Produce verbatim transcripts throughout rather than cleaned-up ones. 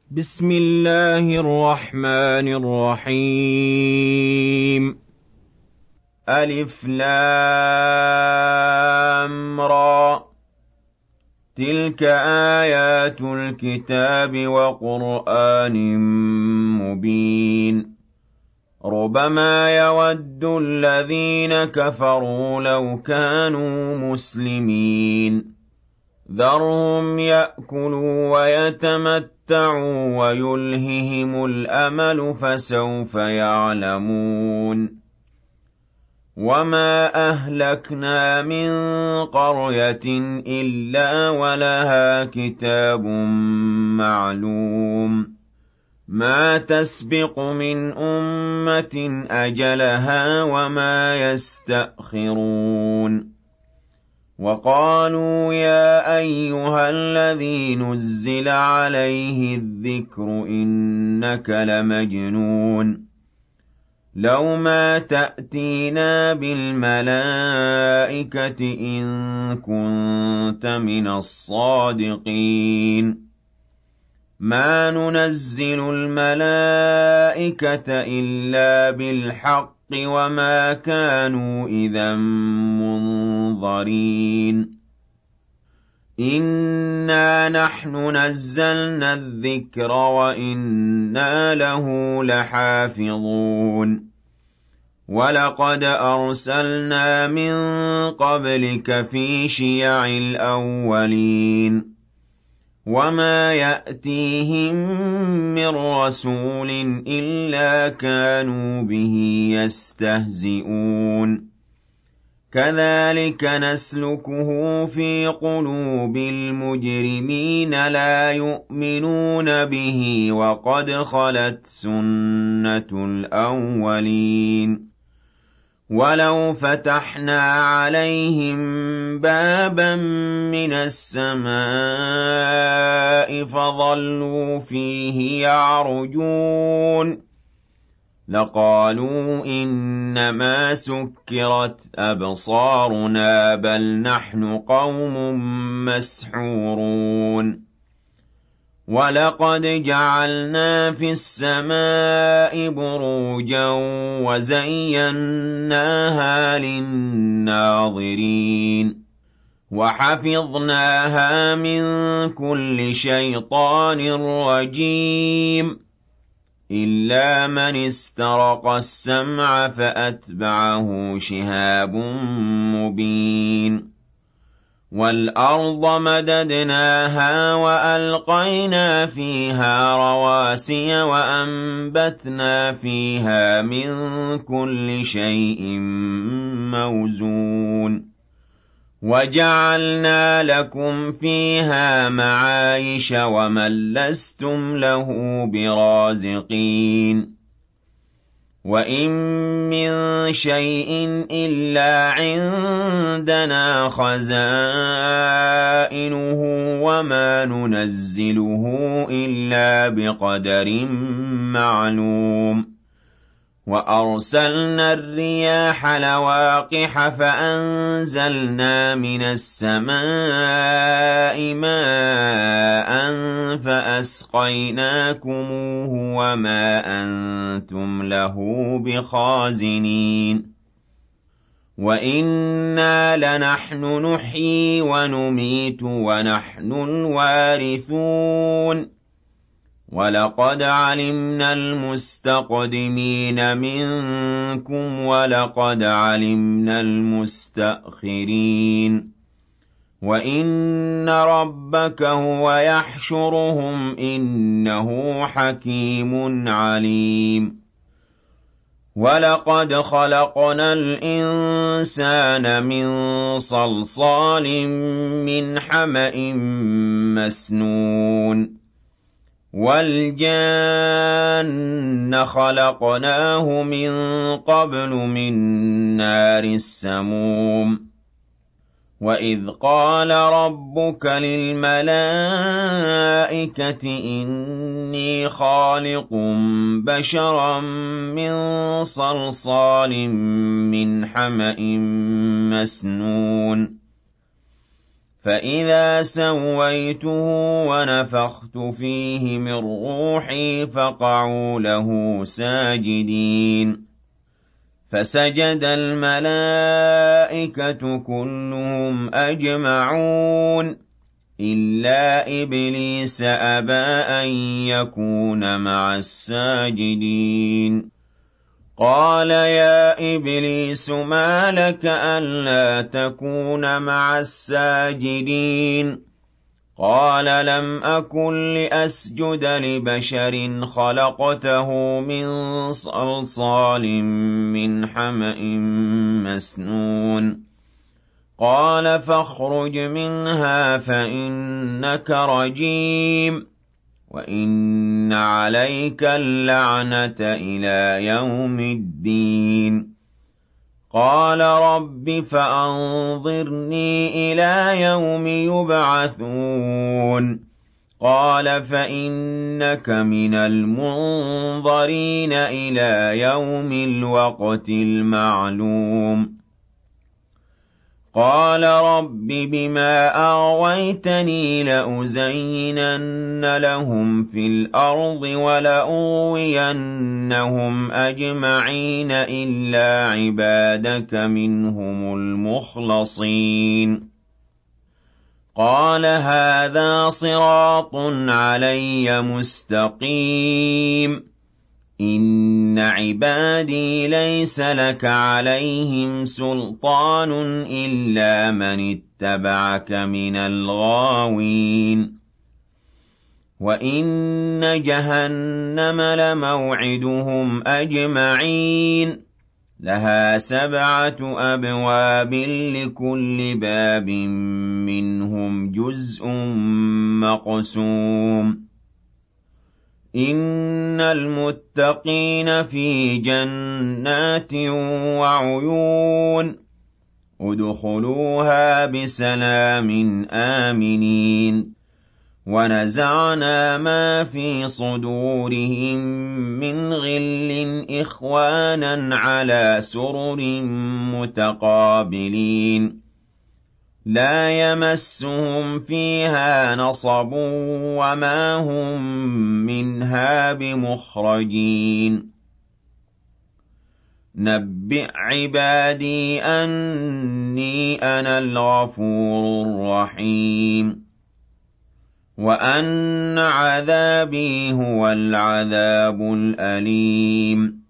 بسم الله الرحمن الرحيم. ألف لام را، تلك آيات الكتاب وقرآن مبين. ربما يود الذين كفروا لو كانوا مسلمين. ذرهم يأكلوا ويتمتعوا ويلههم الأمل فسوف يعلمون. وما أهلكنا من قرية إلا ولها كتاب معلوم. ما تسبق من أمة أجلها وما يستأخرون. وقالوا يا أيها الذي نزل عليه الذكر إنك لمجنون. لو ما تأتينا بالملائكة إن كنت من الصادقين. ما ننزل الملائكة إلا بالحق وما كانوا إذا منظرين. إنا نحن نزلنا الذكر وإنا له لحافظون. ولقد أرسلنا من قبلك في شيع الأولين. وما يأتيهم من رسول إلا كانوا به يستهزئون. كذلك نسلكه في قلوب المجرمين لا يؤمنون به وقد خلت سنة الأولين. ولو فتحنا عليهم بابا من السماء فظلوا فيه يعرجون لقالوا إنما سكرت أبصارنا بل نحن قوم مسحورون. ولقد جعلنا في السماء بروجا وزيناها للناظرين. وحفظناها من كل شيطان رجيم إلا من استرق السمع فأتبعه شهاب مبين. والأرض مددناها وألقينا فيها رواسي وأنبتنا فيها من كل شيء موزون. وجعلنا لكم فيها معايش ومن لستم له برازقين. وإن من شيء إلا عندنا خزائنه وما ننزله إلا بقدر معلوم. وأرسلنا الرياح لواقح فأنزلنا من السماء ماء فأسقيناكموه وما أنتم له بخازنين. وإنا لنحن نحيي ونميت ونحن الوارثون. ولقد علمنا المستقدمين منكم ولقد علمنا المستأخرين. وإن ربك هو يحشرهم إنه حكيم عليم. ولقد خلقنا الإنسان من صلصال من حمأ مسنون. والجان خلقناه من قبل من نار السموم. وإذ قال ربك للملائكة إني خالق بشرا من صلصال من حمأ مسنون فإذا سويته ونفخت فيه من روحي فقعوا له ساجدين فسجد الملائكة كلهم أجمعون إلا إبليس أبى أن يكون مع الساجدين قال يا إبليس ما لك ألا تكون مع الساجدين قال لم أكن لأسجد لبشر خلقته من صلصال من حمأ مسنون قال فاخرج منها فإنك رجيم وإن عليك اللعنة إلى يوم الدين قال رب فأنظرني إلى يوم يبعثون قال فإنك من المنظرين إلى يوم الوقت المعلوم قال رب بما أغويتني لأزينن لهم في الأرض ولأغوينهم أجمعين إلا عبادك منهم المخلصين قال هذا صراط علي مستقيم إن عبادي ليس لك عليهم سلطان إلا من اتبعك من الغاوين وإن جهنم لموعدهم أجمعين لها سبعة أبواب لكل باب منهم جزء مقسوم إن المتقين في جنات وعيون ادخلوها بسلام آمنين ونزعنا ما في صدورهم من غل إخوانا على سرر متقابلين لا يمسهم فيها نصب وما هم منها بمخرجين نبئ عبادي أني أنا الغفور الرحيم وأن عذابي هو العذاب الأليم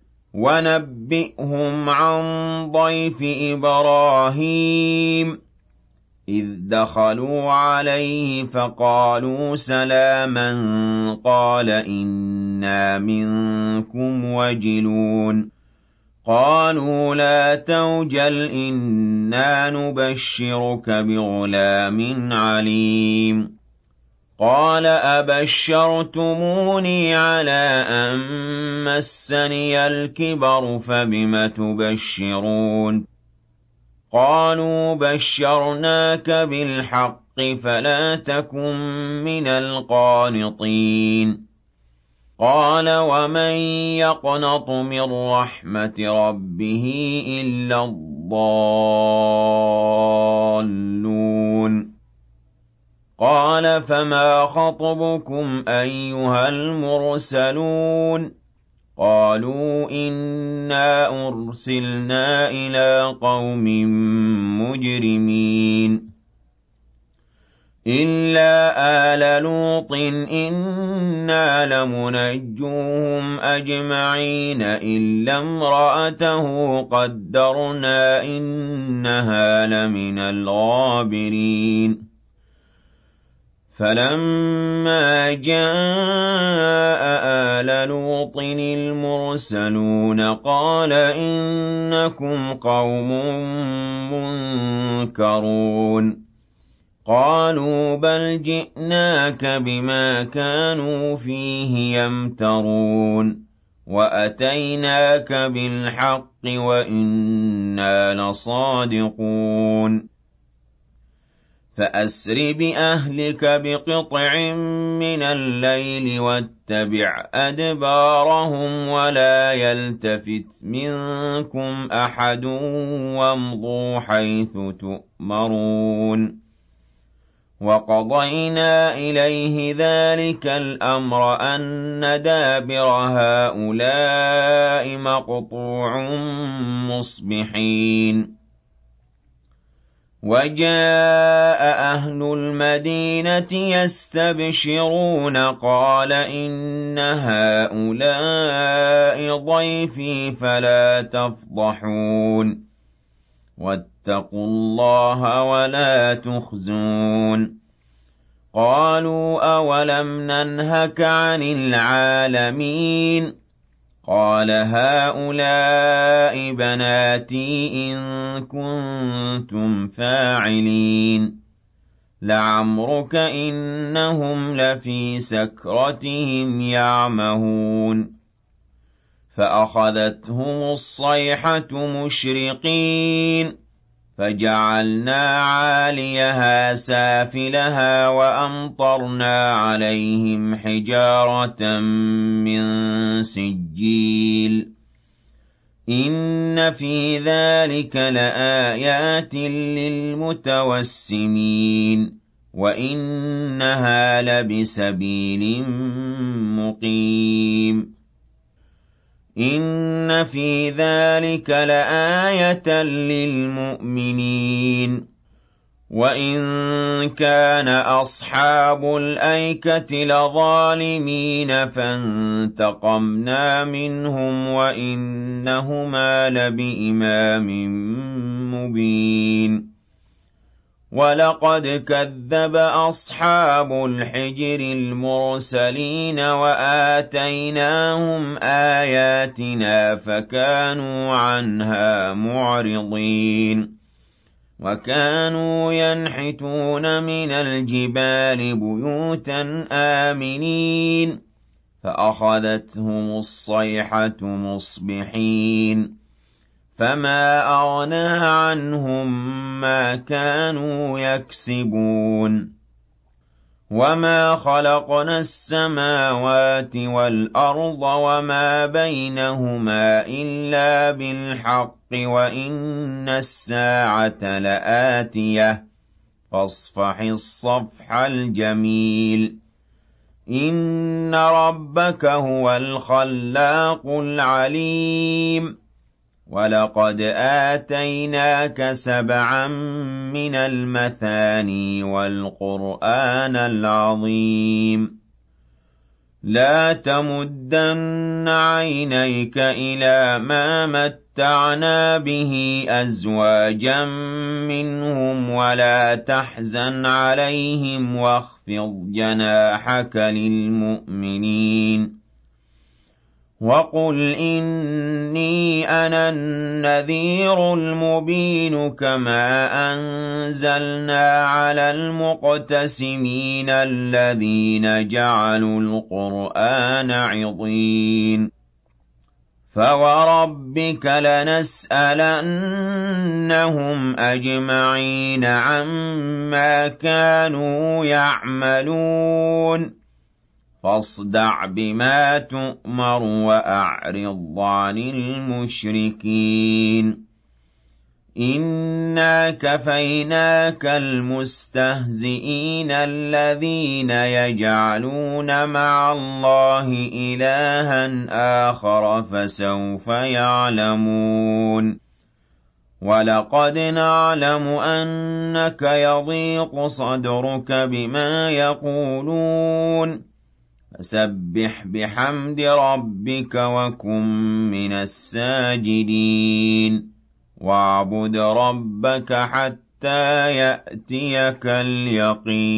ونبئهم عن ضيف إبراهيم إذ دخلوا عليه فقالوا سلاما قال إنا منكم وجلون قالوا لا توجل إنا نبشرك بغلام عليم قال أبشرتموني على أن مسني الكبر فبم تبشرون قالوا بشرناك بالحق فلا تكن من القانطين قال ومن يقنط من رحمة ربه إلا الضالون قال فما خطبكم أيها المرسلون قالوا إنا أرسلنا إلى قوم مجرمين إلا آل لوط إنا لمنجوهم أجمعين إلا امرأته قدرنا إنها لمن الغابرين فلما جاء آل لوط المرسلون قال إنكم قوم منكرون قالوا بل جئناك بما كانوا فيه يمترون وأتيناك بالحق وإنا لصادقون فأسر بأهلك بقطع من الليل واتبع أدبارهم ولا يلتفت منكم أحد وامضوا حيث تؤمرون وَقَضَيْنَا إِلَيْهِ ذَلِكَ الْأَمْرَ أَنَّ دَابِرَ هَٰؤُلَاءِ مَقْطُوعٌ مُّصْبِحِينَ وَجَاءَ أَهْلُ الْمَدِينَةِ يَسْتَبْشِرُونَ قَالَ إِنَّ هَٰؤُلَاءِ ضَيْفِي فَلَا تَفْضَحُونِ وَاتَّقُوا اللَّهَ وَلَا تُخْزُونِ قَالُوا أَوَلَمْ نَنْهَكَ عَنِ الْعَالَمِينَ قَالَ هَٰؤُلَاءِ بَنَاتِي إِن كُنتُمْ فَاعِلِينَ لَعَمْرُكَ إِنَّهُمْ لَفِي سَكْرَتِهِمْ يَعْمَهُونَ فَأَخَذَتْهُمُ الصَّيْحَةُ مُشْرِقِينَ فَجَعَلْنَا عَالِيَهَا سَافِلَهَا وَأَمْطَرْنَا عَلَيْهِمْ حِجَارَةً مِّن سِجِّيلٍ إِنَّ فِي ذَلِكَ لَآيَاتٍ لِّلْمُتَوَسِّمِينَ وَإِنَّهَا لَبِسَبِيلٍ مُّقِيمٍ إِنَّ فِي ذَلِكَ لَآيَةً لِّلْمُؤْمِنِينَ وَإِن كَانَ أَصْحَابُ الْأَيْكَةِ لَظَالِمِينَ فَانتَقَمْنَا مِنْهُمْ وَإِنَّهُمَا لَبِإِمَامٍ مُّبِينٍ وَلَقَدْ كَذَّبَ أَصْحَابُ الْحِجْرِ الْمُرْسَلِينَ وَآتَيْنَاهُمْ آيَاتِنَا فَكَانُوا عَنْهَا مُعْرِضِينَ وَكَانُوا يَنْحِتُونَ مِنَ الْجِبَالِ بُيُوتًا آمِنِينَ فَأَخَذَتْهُمُ الصَّيْحَةُ مُصْبِحِينَ فَمَا أَغْنَىٰ عَنْهُم مَّا كَانُوا يَكْسِبُونَ وَمَا خَلَقْنَا السَّمَاوَاتِ وَالْأَرْضَ وَمَا بَيْنَهُمَا إِلَّا بِالْحَقِّ وَإِنَّ السَّاعَةَ لَآتِيَةٌ فَاصْفَحِ الصَّفْحَ الْجَمِيلَ إِنَّ رَبَّكَ هُوَ الْخَلَّاقُ الْعَلِيمُ وَلَقَدْ آتَيْنَاكَ سَبْعًا مِّنَ الْمَثَانِي وَالْقُرْآنَ الْعَظِيمَ لَا تَمُدَّنَّ عَيْنَيْكَ إِلَىٰ مَا مَتَّعْنَا بِهِ أَزْوَاجًا مِّنْهُمْ وَلَا تَحْزَنْ عَلَيْهِمْ وَاخْفِضْ جَنَاحَكَ لِلْمُؤْمِنِينَ وَقُلْ إِنِّي أَنَا النَّذِيرُ الْمُبِينُ كَمَا أَنزَلْنَا عَلَى الْمُقْتَسِمِينَ الَّذِينَ جَعَلُوا الْقُرْآنَ عِضِينَ فَوَرَبِّكَ لَنَسْأَلَنَّهُمْ أَجْمَعِينَ عَمَّا كَانُوا يَعْمَلُونَ فاصدع بما تؤمر وأعرض عن المشركين إنا كفيناك المستهزئين الذين يجعلون مع الله إلها آخر فسوف يعلمون وَلَقَدْ نَعْلَمُ أَنَّكَ يَضِيقُ صَدْرُكَ بِمَا يَقُولُونَ فَسَبِّحْ بِحَمْدِ رَبِّكَ وَكُن مِّنَ السَّاجِدِينَ وَاعْبُدْ رَبَّكَ حَتَّىٰ يَأْتِيَكَ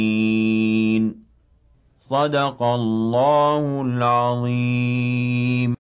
الْيَقِينُ صدق الله العظيم.